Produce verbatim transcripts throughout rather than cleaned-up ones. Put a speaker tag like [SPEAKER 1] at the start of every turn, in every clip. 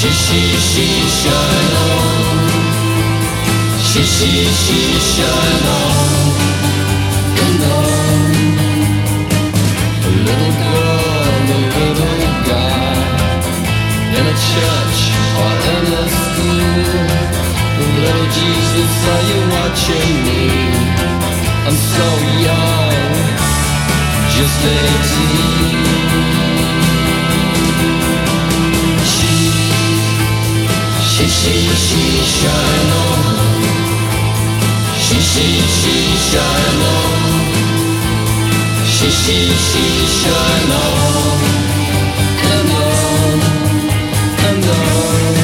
[SPEAKER 1] she, she, shine on. She, she, she, shine on and on. A little girl and a little guy in a church or in a school. Little Jesus, are you watching me? I'm so young, just eighteen. She, she, shine on. She, she, she, shine on. She, she, she, shine on. And on, and on.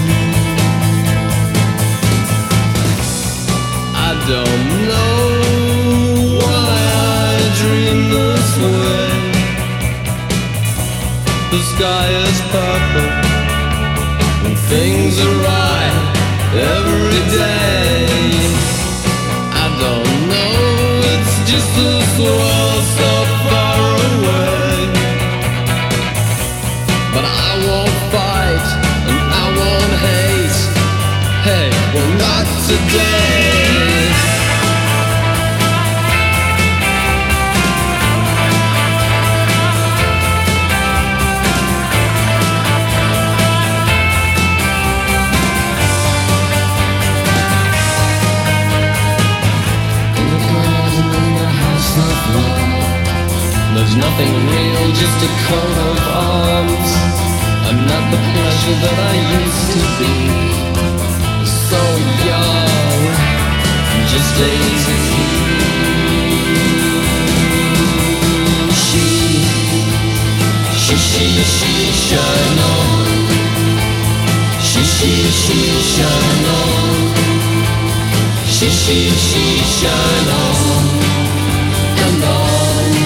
[SPEAKER 1] I don't know why I dream this way. The sky is purple. Things are right every day. I don't know, it's just this world so far away. But I won't fight and I won't hate. Hey, well not today. There's nothing real, just a coat of arms. I'm not the pleasure that I used to be. So young, just eighteen. She, she, she, she, shine on. She, she, she, shine on. She, she, she, shine on. And on.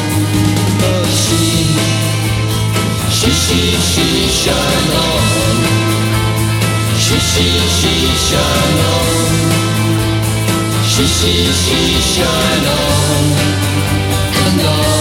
[SPEAKER 1] She, she, she, shine on. She, she, she, shine on. She, she, she, shine on. And on.